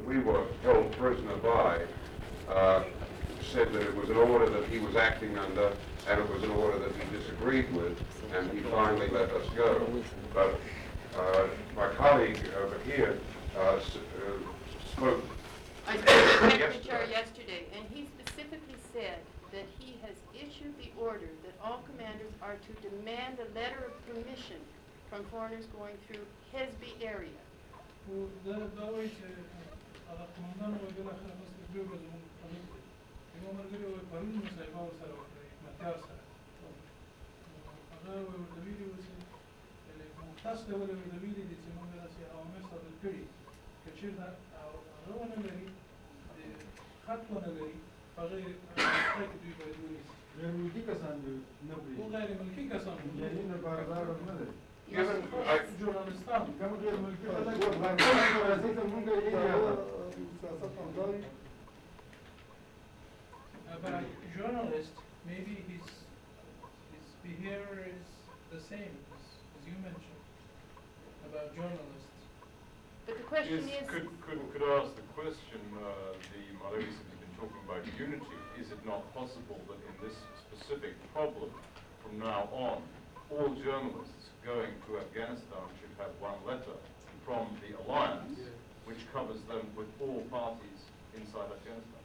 we were held prisoner by said that it was an order that he was acting under, and it was an order that he disagreed with, and he finally let us go. But my colleague over here spoke. I spoke to the Secretary yesterday, and he specifically said that he has issued the order that all commanders are to demand a letter of permission from foreigners going through Hezbi area. غير ملكي كسان نبري وغير ملكي كسان يعني نباربار مدري جورنالستان كم غير ملكي كسان من غير about journalist, maybe his behavior is the same as you mentioned about journalists. But the question Yes, is... could I ask the question, the Malawi's have been talking about unity. Is it not possible that in this specific problem, from now on, all journalists going to Afghanistan should have one letter from the alliance, which covers them with all parties inside Afghanistan?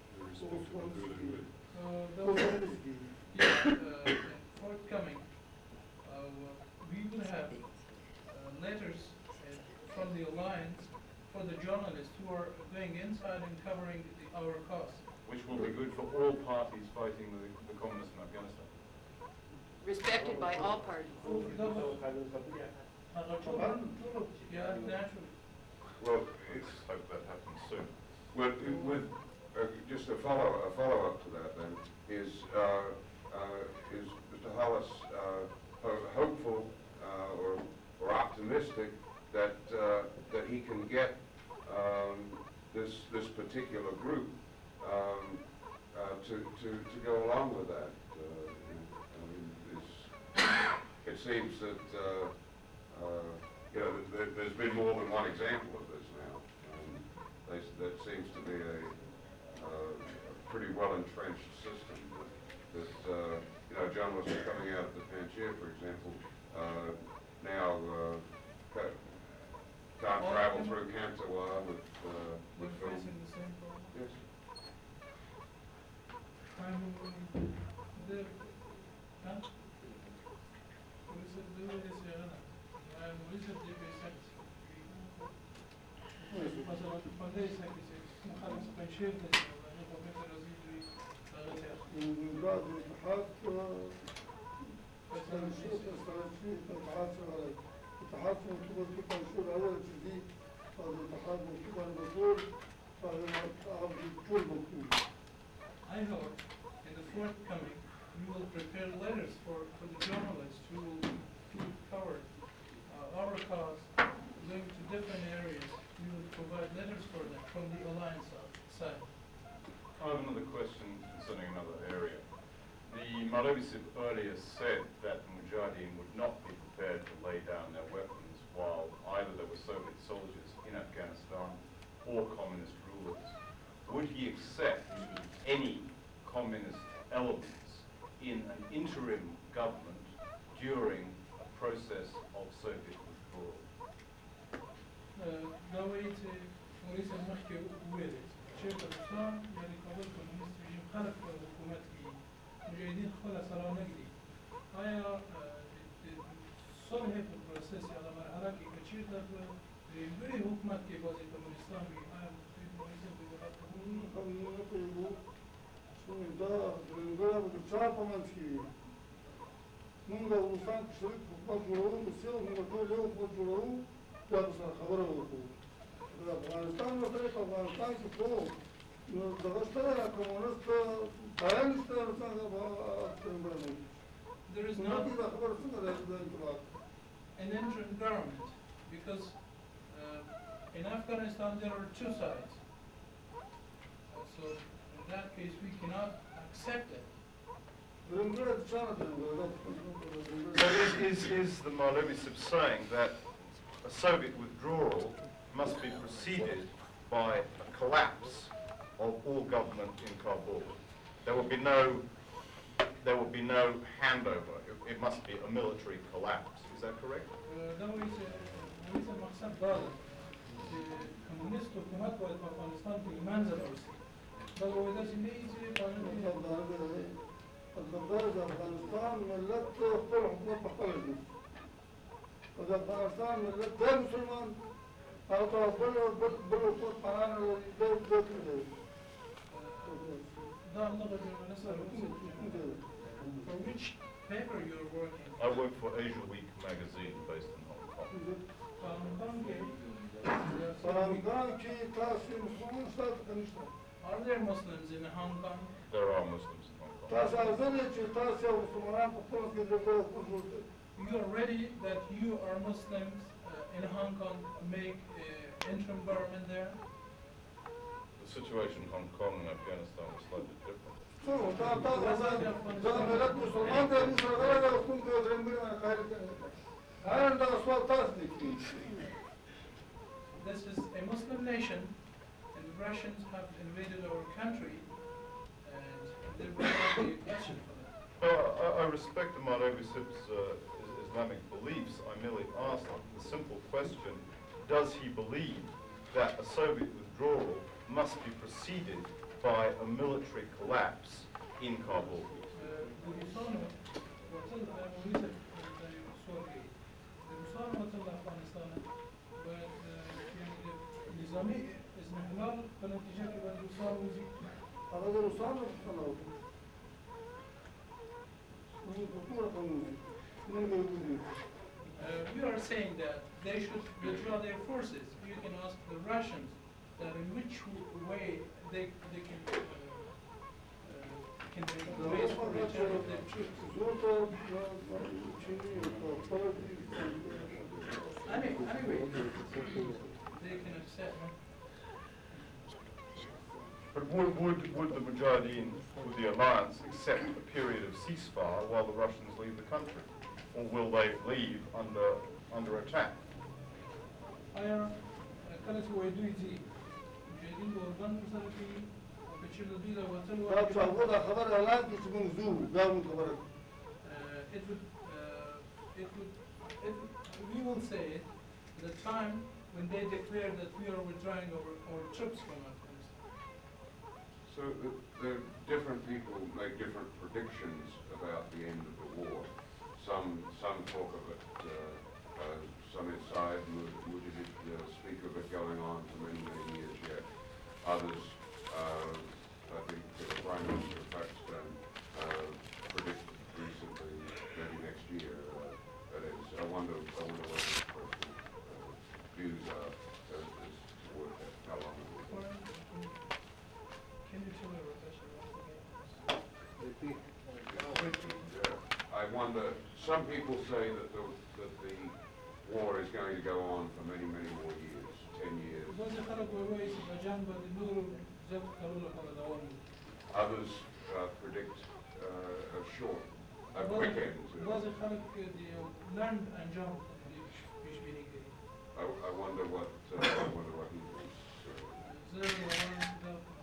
Forthcoming, we will have letters from the alliance for the journalists who are going inside and covering our cause. Which will be good for all parties fighting the communists in Afghanistan. respected by all parties. Yeah, naturally. Well, Let's hope that happens soon. with just a follow-up to that then is Mr. Hollis hopeful or optimistic that that he can get this particular group to go along with that. I mean, it seems that you know there's been more than one example of this now. That seems to be a pretty well entrenched system. That you know, journalists are coming out of the Panjshir, for example, now can't travel through Kantawar with We're film. facing the same problem. Yes. من بعد الاتحاد استراتيجية الاتحاد شغالة الاتحاد من قبل كل أول جديد هذا الاتحاد من قبل المسؤول فهذا كل مكتوب. I hope in the forthcoming we will prepare letters for the journalists who will cover our cause, going to different areas. We will provide letters for them from the alliance side. I have another question concerning another area. The Malawisib earlier said that the Mujahideen would not be prepared to lay down their weapons while either there were Soviet soldiers in Afghanistan or communist rulers. Would he accept any communist elements in an interim government during a process of Soviet withdrawal? دعوة ورئيس المحكمة ويلت شيخ الإسلام يعني قبل كومونست رژیم خلق حکومتی مجاهدین خلا سلام نگری آیا صلح پروسس یا مرحله که کچیر در ریلوی حکومت که بازی کمونستان بی آیا مجاهدین بگرد Munga ulusal kişilik hukuk jururu misal munga böyle hukuk jururu ya bu sana haber oldu. Afganistan mesela Afganistan ki bu Dağıstan'a komünist dayanışlar sana bağlı. There is not an interim government because in Afghanistan there are two sides. So in that case we cannot accept it. So is the Malawisib saying that a Soviet withdrawal must be preceded by a collapse of all government in Kabul. There will be no handover. It must be a military collapse. Is that correct? ده وليس المقصد ضابط كمونيست حكومات وافغانستان في منزل اوسي بل هو ده سميه قانون الضرب أفغانستان ملت خپل حکومت په خپل دی او د افغانستان ملت د مسلمان او ته بل حکومت قرار دی ده اللغة الجرمانية For which paper you're working? I work for Asia Week magazine based in Hong Kong. فرانګان کې تاسو مسلمان ستاسو کنيشته Are there Muslims in Hong Kong? There are Muslims in Hong Kong. تاسو ارزنه چې تاسو یو مسلمان په خپل کې د You are ready that you are Muslims in Hong Kong make interim government there? The situation in Hong Kong and Afghanistan is slightly different. دا ملت مسلمان دی موږ سره غره کوم کې درنګ نه خیر هر دا سوال تاسو دي This is a Muslim nation, and the Russians have invaded our country, and there will not be a question for that. I respect Marawi Sip's Islamic beliefs. I merely asked the simple question, does he believe that a Soviet withdrawal must be preceded by a military collapse in Kabul? نظامی اضمحلال به نتیجه که به روسان وزید هذا روسان ولا we are saying that they should withdraw their forces. You can ask the Russians that in which way they can raise for return of their troops. Anyway, they can accept. But would the Mujahideen, would the alliance accept a period of ceasefire while the Russians leave the country? Or will they leave under attack? كانت ويدويتي مجاهدين بأوربان مسلفي وكتشير الدولة وطلوا تابع شعبودا خبر اعلان کی چمن زو داون خبر we will say it the time when they declare that we are withdrawing our troops from Afghanistan. So there are different people make different predictions about the end of the war. Some talk of it, some inside would speak of it going on for many years yet. Others, I think the Prime Minister of Pakistan predicted recently, maybe next year. That is, I wonder what his personal views are as to how long it will go. Can you tell me what I wonder, some people say that the war is going to go on for many more years, 10 years. Others predict a short, a quick end. I wonder what he thinks.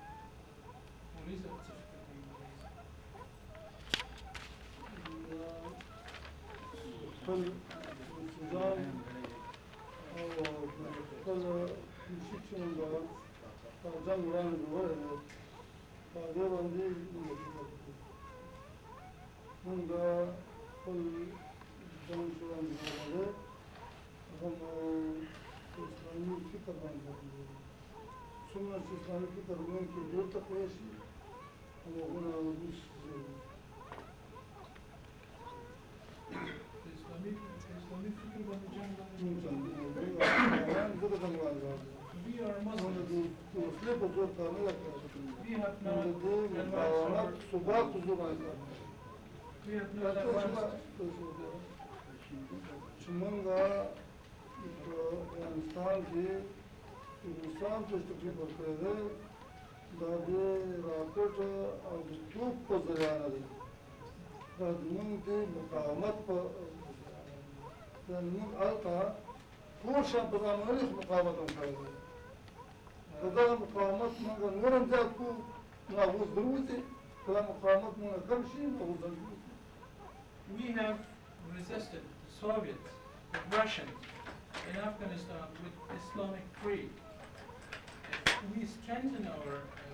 خپل سوزان او خپل شیکشن دا ځان وړاندې وره دا دې باندې موږ خپل ځان وړاندې وره هم اسلامي فکر باندې څومره چې اسلامي فکر باندې ډېر تقوی شي او هغه روس Islamic figure when the jungle we are Muslims. We have not advanced څنګه افغانستان کې هندوستان ته تکلیف ورکړی دا د راکټ او د توپ په ذریعه دی دا زموږ د مقاومت په زموږ هلته ټول شیان په ځانګړي مقاومت هم کړی دی کدا مقاومت موږ نورم زیات کو نو هغه دروځي کدا مقاومت موږ کم شي نو هغه ځي We have resisted the Soviets, the Russians in Afghanistan with Islamic creed. We strengthen our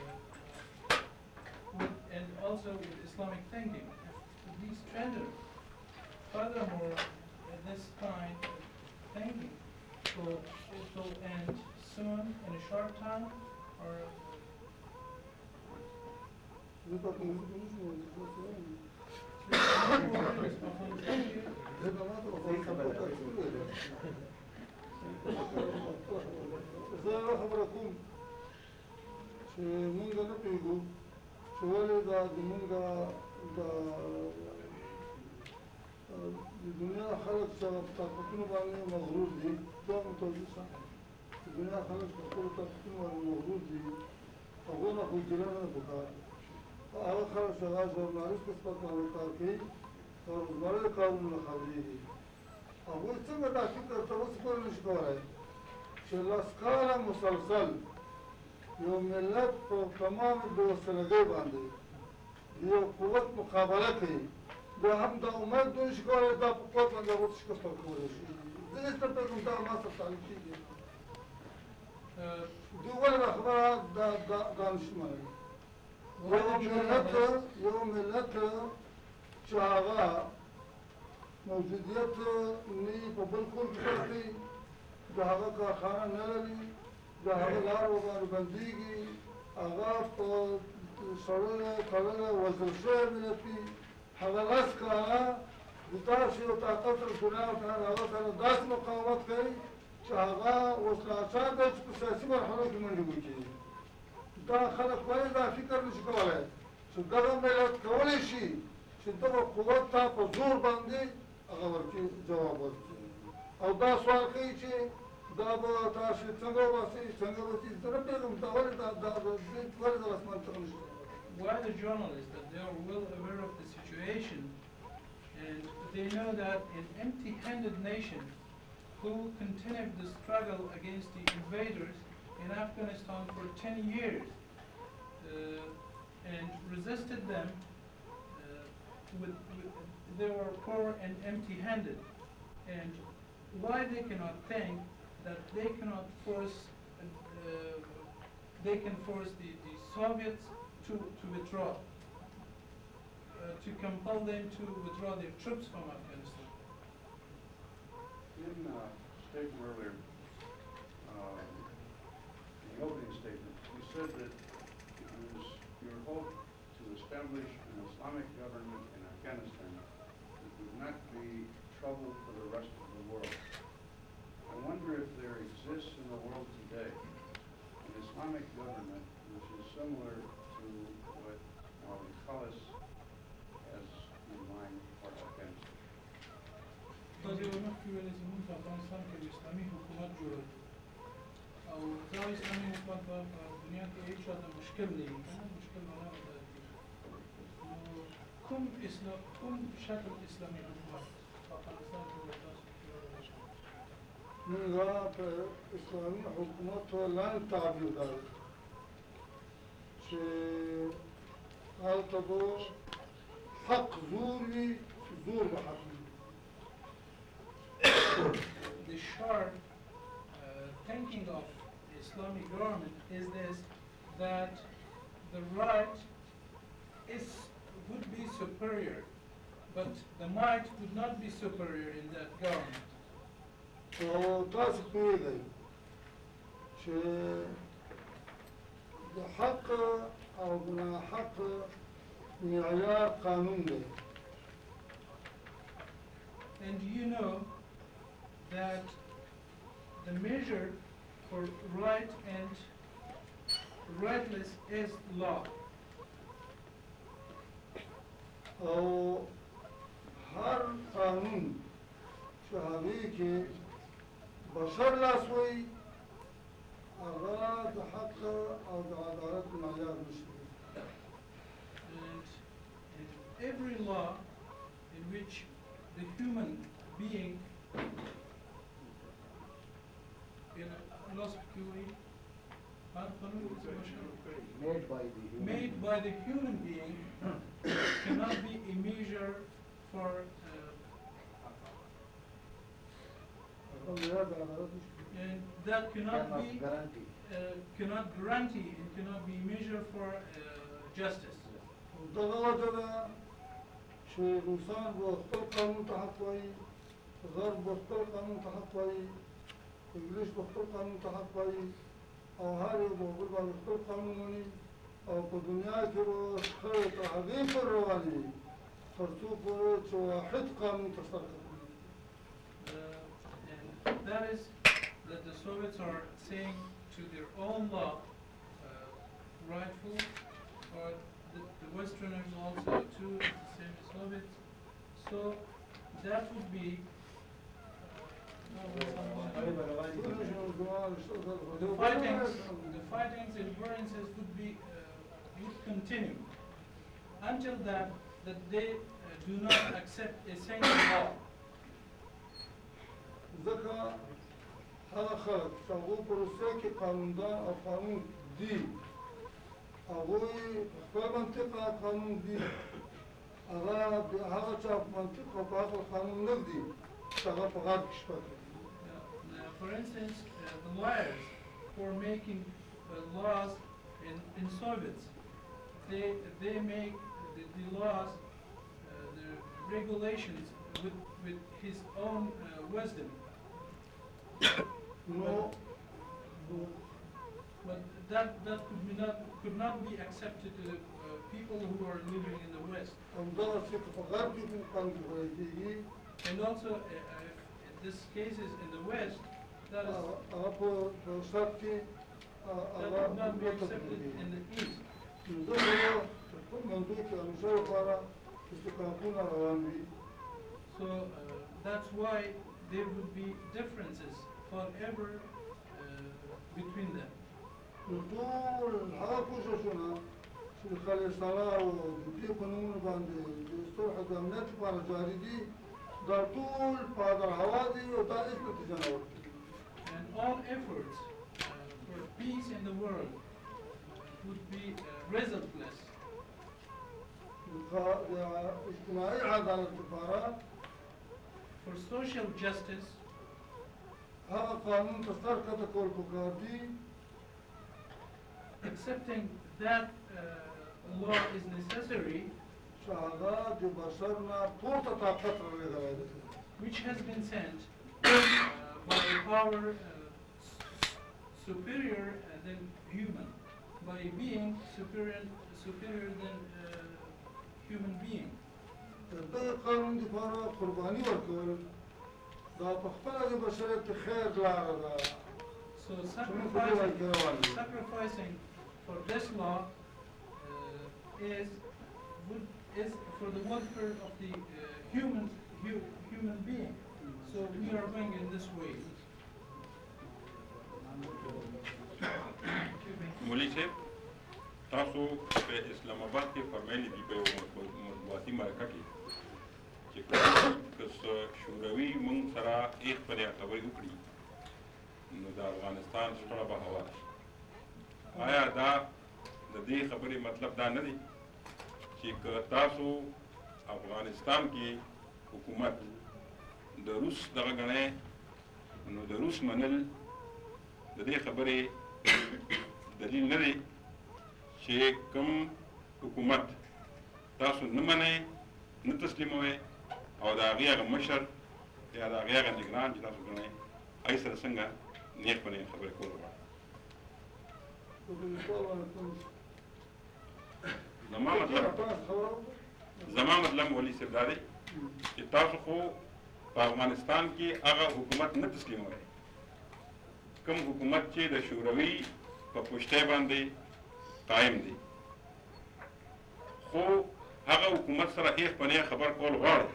and also with Islamic thinking. We strengthen. Furthermore, this kind of thinking will end soon in a short time, or زه په کوم څه نه شم زه به ما ته زه یوه خبره کوم چې مونږ نه پوهېږو چې ولې دا زمونږ د دنیا خلک چې په طاقتونو باندې مغرور دي دا متوجه شه د دنیا خلک په خپلو طاقتونو باندې مغرور دي هغوی نه خو ګیله نه پکار هغه خلک چې هغه ژورنالست نسبت باندې کار کوي او روزمره د کارونو نه خبرېږي هغوی څنګه دا فکر تر اوسه پورې نه شي کولی چې لس کاله مسلسل یو ملت په تمام بېوسلګۍ باندې د یو قوت مقابله کوي دا هم دا امید دوی نشي کولی دا په قوت باندې هغوی ته شکست ورکولی شي زه هېڅ نه پوهېږم دا ما سره تعلق کېږي دوی ولې دا خبره دا نشي منلی یو ملت چې هغه موجودیت نه په بل کور کې کار کوي د هغه کارخانه نه لري د هغه لار ورباندې بندېږي هغه په سړی تړلی وژل شوی ملت وي هغه لس کاله د داسې یو طاقت سره دنیا ورته هغه سره داسې مقاومت کوي چې هغه وسله اچار دی چې په سیاسي مرحلو کې منډې وکړي دا خلک ولې دا فکر نشي کولی چې دغه ملت کولی شي چې دغه قوت ته په زور باندې هغه ورکړي جواب ورکړي او دا سوال کوي چې دا به تاسو څنګه وباسئ څنګه به چې زه نه پوهېږم دا ولې دا ولې د اسمان څخه نشي why the journalists that they are well aware of the situation and they know that an empty-handed nation who continued the struggle against the invaders in Afghanistan for 10 years and resisted them they were poor and empty-handed, and why they cannot think that they cannot force they can force the Soviets to withdraw, to compel them to withdraw their troops from Afghanistan. In a statement earlier, in the opening statement, you said that it was your hope to establish an Islamic government in Afghanistan that would not be trouble for the rest of the world. I wonder if there exists in the world today an Islamic government which is similar to what Khalis has in mind for Afghanistan. تاسو یو مخکې ویلي چې موږ په افغانستان کې د اسلامي حکومت جوړوي او دا اسلامي حکومت په دنیا کې هیڅ چاته مشکل نه وي که نه مشکل معنا ده نو کوم شکل اسلامي حکومت په افغانستان کې تاسو جوړولی شئ موږ په اسلامي حکومت لاندې تعبیر کوو چې هلته به حق زور وي زور به حق وي The sharp thinking of the Islamic government is this, that the right would be superior, but the might would not be superior in that government. او تاسو پوهېږئ چې د حق او د ناحق معیار قانون دی And you know that the measure for right and rightless is law. او هر قانون چې هغې کې بشر لاس وایي هغه د حق او د عدالت معیار نشي And every law in which the human being in a loss of theory, قانون بشر Made by the human. made by the human being cannot be a measure for الأولياء بعدالات مش and that cannot Cannot be guarantee. cannot guarantee and cannot be measure for justice. دغه وجه ده چې روسان به خپل قانون ته حق وایي، غرب به خپل قانون ته حق وایي، انګلیس به خپل قانون ته حق وایي او هر یو به بل باندې خپل قانون مني او په دنیا کې به شخړې تر هغې پورې روانې وي تر څو پورې چې واحد قانون ته سر کړي. And that is that the Soviets are saying to their own law, rightful, or the Westerners also too, the same as Soviets. So that would be. The fightings and variances would continue until that they do not accept a single law. ځکه هغه خلک چې هغوی په روسیه کې قانوندان او قانون دي، هغوی خپل منطق قانون دي، هغه چا منطق او په عقل قانون نه ږدي چې هغه په غرب کې شپه کوي. For instance, the lawyers for making laws in Soviets, they make the laws, the regulations with his own wisdom. No. But that could not be accepted to the people who are living in the West. همدغه چې په غرب کې کوم قانون جوړول کېږي And also, in this cases in the West, that هغه په شرق کې would not be accepted in the East. نو ځکه په خپل منطق کې همیشه لپاره استحقاقونه روان وي. So that's why there would be differences forever between them. نو ټول هغه کوششونه چې د خالصانه او د دې په نومونو باندې د صلح د امنیت لپاره جاري دي، دا ټول په هدر هوا دي او دا هېڅ نتیجه نه ورکوي. And all efforts for peace in the world would be resultless. د اجتماعي عدالت لپاره For social justice, هغه قانون ته سر کښته کول پکار دي accepting that law is necessary, چې هغه د بشر نه پورته طاقت رالیږلی دی. which has been sent by a power superior than human, by a being superior than human being. د دغه قانون دپاره قرباني ورکول دا په خپله د بشریت د خیر لاره ده. So sacrificing for this law is for the welfare of the human being. So we are going in this way. مولوی صاحب تاسو په اسلام آباد کې فرمایلی دي په یو مطبوعاتي مرکه کې چې که شوروي موږ سره ایک پر خبرې وکړي نو د افغانستان شخړه به هواره شي. آیا دا د دې خبرې مطلب دا نه دی چې که تاسو افغانستان کې حکومت د روس دغه ګڼئ نو د روس منل د دې خبرې دلیل نه دی چې کوم حکومت تاسو نه منئ نه تسلیموئ او د هغې هغه مشر یا د هغې هغه نګران چې تاسو ګڼئ هغې سره څنګه نیغ په نیغ خبرې کول غواړئ. زما مطلب مولوي صاحب دا دی چې تاسو خو په افغانستان کې هغه حکومت نه تسلیموئ کوم حکومت چې د شوروي په پشتۍ باندې قایم دی، خو هغه حکومت سره ایخ په نیغ خبر کول غواړئ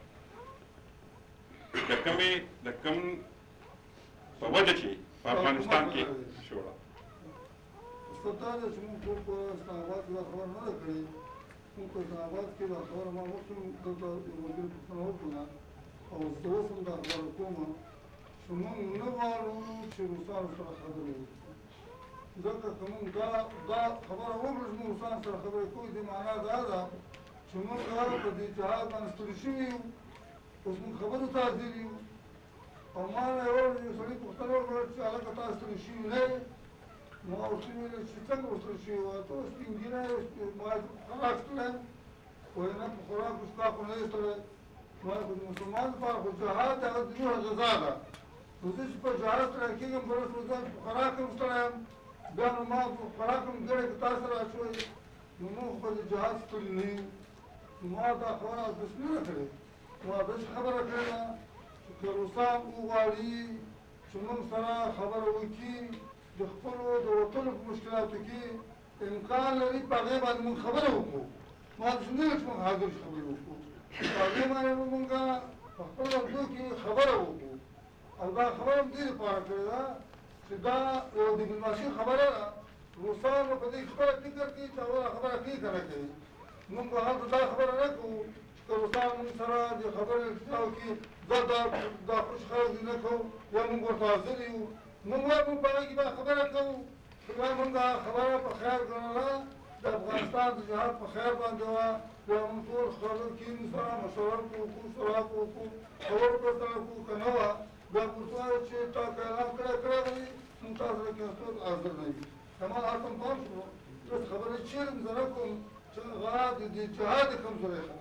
د کوم په وجه چې په افغانستان کې شوړه. دا ده چې موږ ټول په اسلام آباد کې دا خبره نه ده کړې. موږ په اسلام آباد کې دا خبره ما مخکې دلته یو ملګري پوښتنه وکړله او زه اوس هم دا خبره کوم چې موږ نه غواړو چې روسانو سره خبرې وکړو. ځکه که موږ دا خبره وکړو چې موږ ځان سره خبرې کوو دې معنا دا ده چې موږ په دې جهاد باندې ستړي شوي یو اوس موږ خبرو ته حاضر یو او ما نه یو سړي پوښتنه وکړه چې هلکه تاسو ستړي شوي نه یې نو ما ورته وویل چې څنګه ورسره شوي وه ته سپین ږیری یې ما خوراک کړی وایي نه په خوراک ستا خو نه یې ستړی ما خو د مسلمان لپاره خو جهاد د هغه د روح غذا ده نو زه چې په جهاد ستړی کېږم بله ځل په خوراک هم ستړی یم بیا نو ما په خوراک هم ګړی که تاسو سره اچوئ نو موږ خو د جهاد ستړي نه یو نو ما دا خبره اودس نه ده کړې ما داسې خبره کړې ده چې که روسان وغواړي چې موږ سره خبره وکړي د خپلو د وطنو په مشکلاتو کې امکان لري په هغې باندې موږ خبره وکړو ما داسې نه ویل چې موږ حاضر شو خبرې وکړو په هغې باندې به موږ په خپل لفظو کې خبره وکړو او دا خبره هم دې لپاره کړې ده چې دا یو ډیپلوماسي خبره ده روسان به په دې خپله فکر کوي چې هغه خبره کوي که نه کوي موږ به هلته دا خبره نه کوو چې روسان موږ سره د خبرې ارتقا وکړي دا خوش خلک دې نه کوو یا موږ ورته حاضر یو موږ وایو موږ په هغې کې دا خبره کوو چې وایي موږ خبره په خیر ګڼله د افغانستان د جهاد په خیر باندې وه بیا موږ ټول خلک کېنو سره مشوره وکړو سراک وکړو خبرو به سره کوو که نه وه بیا موږ ورته وایو چې تا که اعلان کړی دی موږ تا سره کېناستو حاضر نه یو زما هلته هم پام شو بس خبرې چېرې زه نه کوم چې هغه د دې جهاد د کمزورۍ خبرې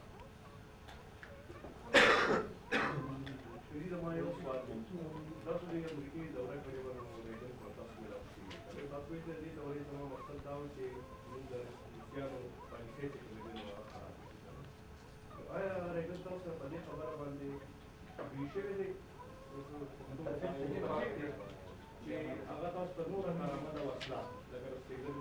شدید زما یو سوال دی تاسو د امریکې دوره کړې وه نو ریډن په تاسو ملاو شوي تاسو وایي د دې دورې زما مقصد دا و چې موږ د روسیانو پالیسۍ چې کومې دي نو خراب کړي آیا ریډن تاسو سره په دې خبره باندې ویل شوی دی چې هغه تاسو ته نوره کارآمده وسله لکه رسېدل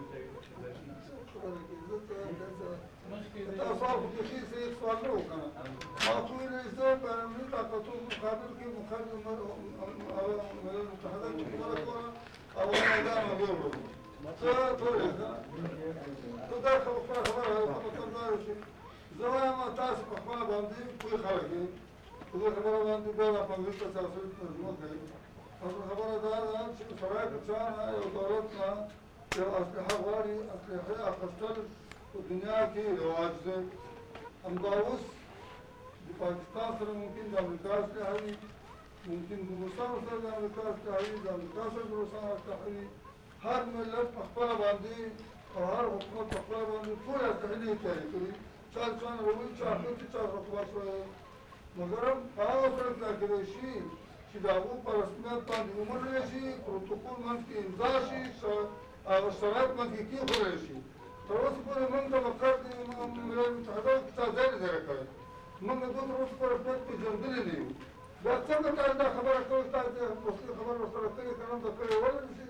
تاسو خو بیخي زه هېڅ سوال نه و که نه ما خو ویلې زه په امني طاقتونو مقابل کې ملل متحده کې خبره کوله او میدان هغې وړلو زه پوهېږې که ته دا خپله خبره مطلب دا دی چې زه وایم تاسو په خپله باندې پوه خلک یې په دې خبره باندې بیا دا په انګلیس ته سیاست ترجمه کوي اصل خبره دا ده چې سړی که چا نه یو دولت نه یو اسلحه غواړي اسلحې اخیستل په دنیا کې رواج دی همدا اوس د پاکستان سره ممکن د امریکا اسلحه وي ممکن د روسانو سره د امریکا اسلحه وي د امریکا سره د روسانو اسلحه وي هر ملت په خپله باندې او هر حکومت په خپله باندې ټولې اسلحې نه تیارې کړي چا چا نه وویل چې اخر کې چا رقابت شوی مګر هم په هغه صورت کې کېدای شي چې د هغو په رسمیت باندې ومنلی شي پروتوکول منځ کې امضا شي هغه شرایط منځ کې کېښودلی شي تر اوسه پورې موږ ته به کار د ملل متحده کې چا ځای نه دی راکړی موږ د دوی تر اوسه پورې رسمیت پېژندلی نه یو بیا څنګه تاسو دا خبره کوئ تاسو اصلي خبره ورسره کړې که نه ده کړې ولې نشي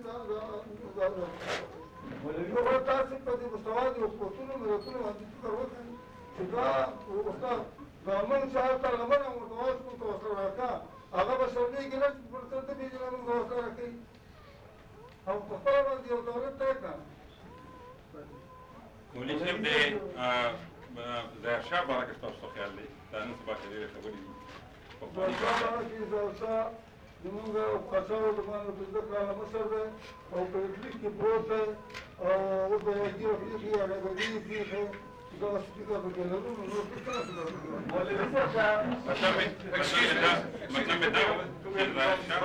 نو باید تاسو په دې مستوا د حکومتونو ملتونو باندې فکر وکړئ چې دا استاد دا موږ چې هلته لمنه ورته وایو چې موږ ته ورسره راکړه هغه به شرمېږي نه چې پر څه ته پېژنه موږ به ورسره راکوي او په خپله باندې یو دولت ته یې کړه مولوي صاحب د ظاهرشاه باره کې ستاسو څه خیال دی دا نن سبا کې ډېرې خبرې دي ظاهرشاه کې ظاهرشاه زمونږ پاچاو د باندې 15 کاله مشر دی او په اټلیک کې پروت دی او اوس به یې ګیره پرېښي هغه به ګیرې پرېښي دغه سپیکر پکې لرو نو نور څه څنګه فکر کوي مطلب مې دا و چې ظاهرشاه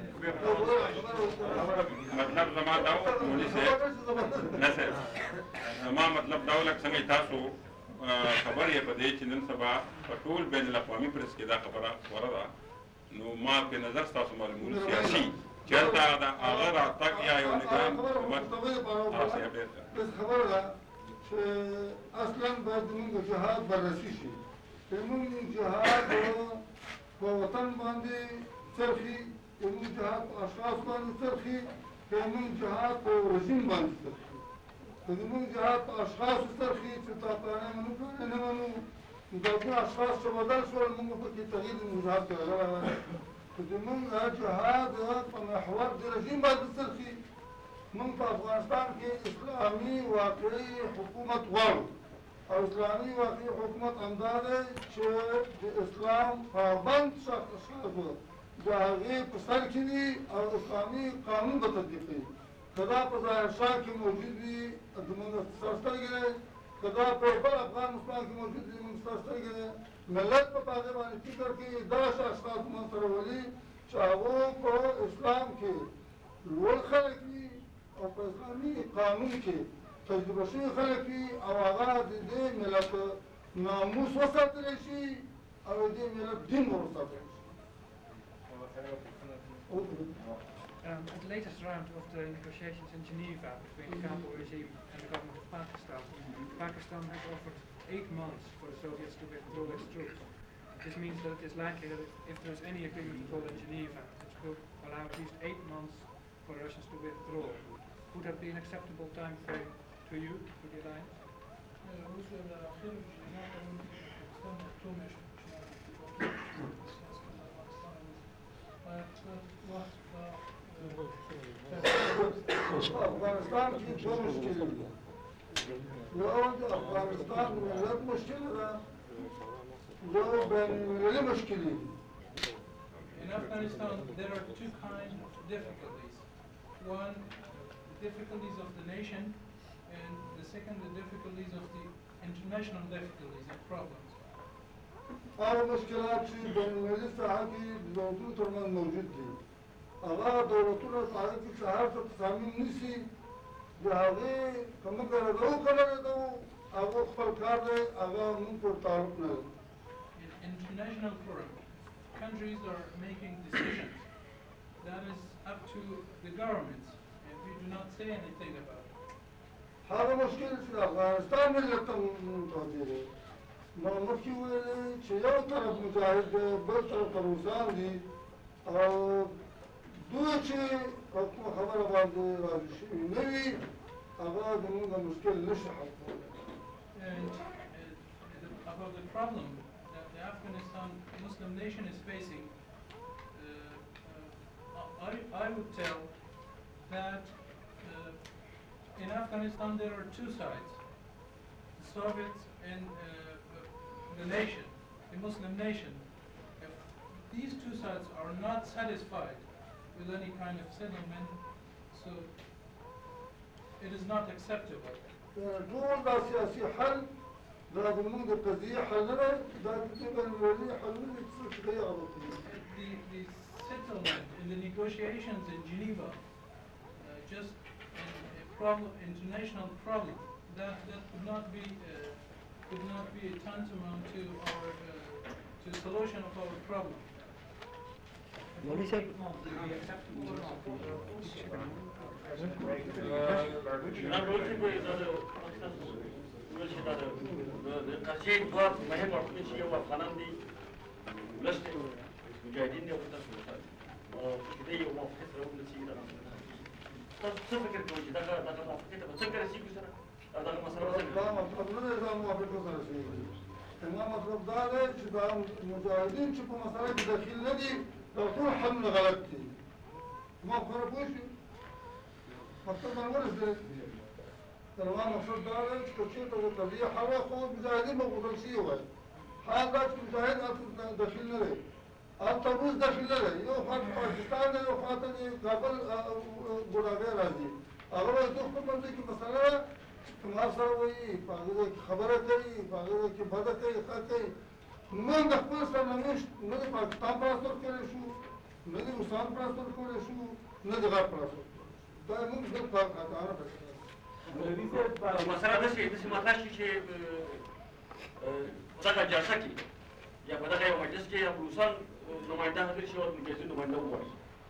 مطلب زما دا و مولوي صاحب نه صاحب زما مطلب دا و لکه څنګه تاسو خبر یې په دې چې نن سبا په ټول بین الاقوامي پریس کې دا خبره خوره ده نو ما په نظر ستاسو معلومون سیاسي چې هلته هغه راتګ یا یو نظام حکومت خبره ده چې اصلا باید زموږ جهاد بررسي شي که موږ جهاد په وطن باندې څرخي که موږ جهاد په اشخاص باندې څرخي که موږ جهاد په رژیم باندې څرخي که زموږ جهاد په اشخاصو څرخي چې طاقتانه منو کړی نه منو نو دا کوم اشخاص چې بدل شول موږ پکې تغییر د جهاد کې راغلی که زموږ جهاد په محور د رژیم باندې څرخي موږ په افغانستان کې اسلامي واقعي حکومت غواړو او اسلامي واقعي حکومت همدا دی چې د اسلام پابند شخص د هغې په سر کې وي او اسلامي قانون به تطبیقوي کدا په ظاهر شاه کې موجود وي زموږ ستاسو سترګې دی، کدا په بل افغانستان کې موجود وي زموږ ستاسو سترګې دی. ملت په هغې باندې فکر کوي دغه اشخاص موږ سره ولي چې هغوی په اسلام کې لوړ خلک وي او په اسلامي قانون کې تجربه شوي خلک وي او هغه د دې ملت ناموس وساتلی شي او د دې ملت دین وساتلی شي. At the latest round of the negotiations in Geneva between the Kabul regime and the government of Pakistan, Pakistan has offered 8 months for the Soviets to withdraw its troops. This means that it is likely that if there is any agreement at all in Geneva, it could allow at least 8 months for Russians to withdraw. Would that be an acceptable time frame to you, to the alliance? روسيا الأخير اجتماع باكستان تومش افغانستان کې دوه مشکلې دي. یو د افغانستان د ملت مشکله ده، یو بین المللي مشکلې دي. In Afghanistan, there are two kinds of difficulties. One, the difficulties of the nation, and the second, the difficulties of the international difficulties and problems. هغه مشکلات چې بین المللي ساحه کې د دولتونو ترمنځ موجود دي، هغه دولتونه په هغه کې چې هر څه تصامیم نیسي، د هغې که موږ ردوو که نه ردوو، هغه خپل کار دی، هغه موږ پورې تعلق نه لري. In international forum, countries are making decisions. That is up to the governments, and we do not say anything about it. هغه مشکل چې د افغانستان ملت ته متوجه دی، ما مخکې وویلې چې یو طرف مجاهد دی، بل طرف ته روسان دي، او دوی چې په کومه خبره باندې راضي شوي نه وي، هغه زموږ د مشکل نشي حل کولی. And about the problem that the Afghanistan Muslim nation is facing, I would tell that in Afghanistan there are two sides, the Soviets and the nation, the Muslim nation. If these two sides are not satisfied with any kind of settlement, so it is not acceptable. ټول دا سیاسي حل دا زموږ د قضیې حل نه دی، دا د دې بین المللي حلونه دي چې څه دی هغه کوي. The settlement in the negotiations in Geneva, just a problem, international problem, that could not be a tantamount to our to the solution of our problem. قضیې دوه مهم اړخونه چې یو افغانان دي، ولس دی، مجاهدین دي او بل تاسو او چې دی یو موافقې سره ورسېږي. تاسو څه فکر کوئ چې دغه موافقې ته به څنګه رسېږو سره او دغه مسله به څنګه؟ دا مطلب نه دی دا موافقې سره رسېږي. زما مطلب دا دی چې دا مجاهدین چې په مسله کې دخیل نه دي، دا ټول حلونه غلط دي. زما په خبره پوه شوې؟ مطلب باندې ورسېد. زما مقصد دا دی چې که چېرته د قضیې حل وای، خو مجاهدین به غوښتل شوي وای. حال دا چې مجاهد هلته دخیل نه دی، هلته روس دخیل نه دی، یو خوا پاکستان دی، یو خوا ته د کابل ګوډاګی راځي. هغه وایي دوی خپل منځ کې مسله ده چې ما سره وایي، په هغې ځای کې خبره کوي، په هغې ځای کې بده کوي، ښه کوي. موږ د خپل سرنوشت نه د پاکستان په لاس ورکولی شو، نه د روسانو په لاس ورکولی شو، نه د غرب په لاس ورکولی شو. دا موږ بالکل خطاانه فیصله ده. مسله داسې مطرح شي چې په دغه جلسه کې یا په دغه یو مجلس کې روسان نماینده حاضر شي او مجلسي نماینده ووایي،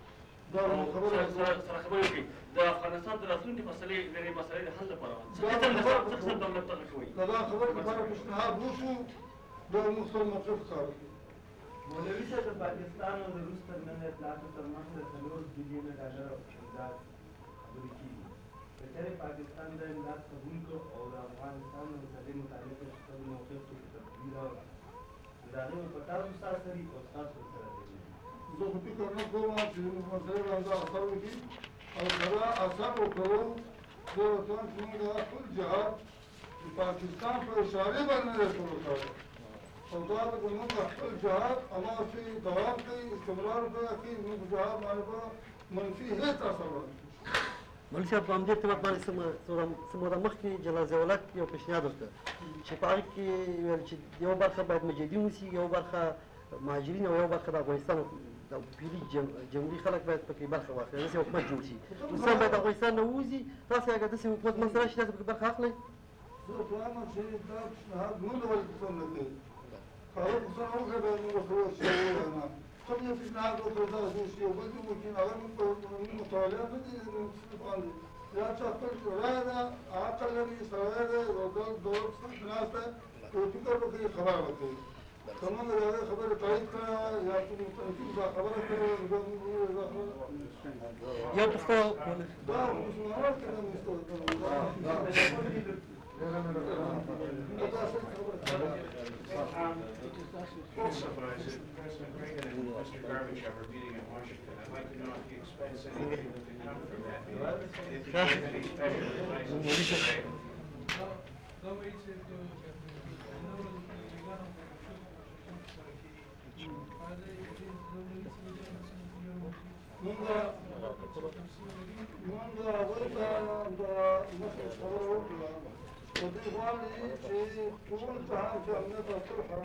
سره خبرې وکړي د افغانستان د راتلونکي مسلې د دې مسلې د حل لپاره څه قسم دولت دغه کوي. د دا خبرې لپاره پیشنهاد وشو، دا موږ خپل موقف ښکاره کړو. مولوي صاحب، د پاکستان او د روس ترمنځ اطلاعاتو ترمنځ د $4 بلین امداد خبرې کېږي. که چېرې پاکستان د امداد قبول کړو او د افغانستان او د دې متعلقه خپل موقف کې تبدیل راوړي، نو د هغې په تاسو سره سري او ستاسو سره دی. زه خو فکر نه کوم چې زموږ مسلې باندې اثر وکړي او سره اثر وکړو. زه ورته وایم چې موږ دغه ټول جهاد د پاکستان په اشارې باندې نه دی شروع کړی، او دا به زموږ خپل جهاد هماغسې دوام کوي، استمرار پیدا کوي. زموږ په جهاد باندې به منفي هېڅ اثر ونه کړي. مولوي صاحب په همدې ارتباط باندې څه موده مخکې جلال ضیاءالحق یو پیشنهاد وکړ چې په هغې کې ویل چې یوه برخه باید مجاهدین اوسي، یوه برخه مهاجرین او یوه برخه د افغانستان د پیري جمهوري خلک باید پکې برخه واخلي، داسې حکومت جوړ شي. روسان باید افغانستان نه ووځي. تاسې اګر داسې حکومت منځته راشي تاسې پکې برخه اخلئ؟ زه فلاما چې دا پیشنهاد نه ډول پسند نه کوي. هغه پسند وکړه باید موږ ورته ووایو چې ووایه نه. کوم یو پیشنهاد وکړه دغه جوړ شي، یو بل دې وکړي، هغه موږ مطالعه نه دي باندې. یا چا خپل رایه ده، عقل لري، سړی دی، یو دولت څخه ناست دی، یو فکر وکړي، خبره وکړي. که موږ د هغې خبرې تایید کړې وه یا کوم تنقید دا خبره کړې وه، نو بیا موږ ووایو دا خبره یو پوښتنه دا مسلمانان کې نه Also, President Reagan and Mr. Gorbachev are meeting in Washington. I'd like to know if he expects anything to come from that meeting. If he has any special advice. منذ أولت عند مصر خبره وكلا ودي غالي شيء طول تهام في أمنية الصلح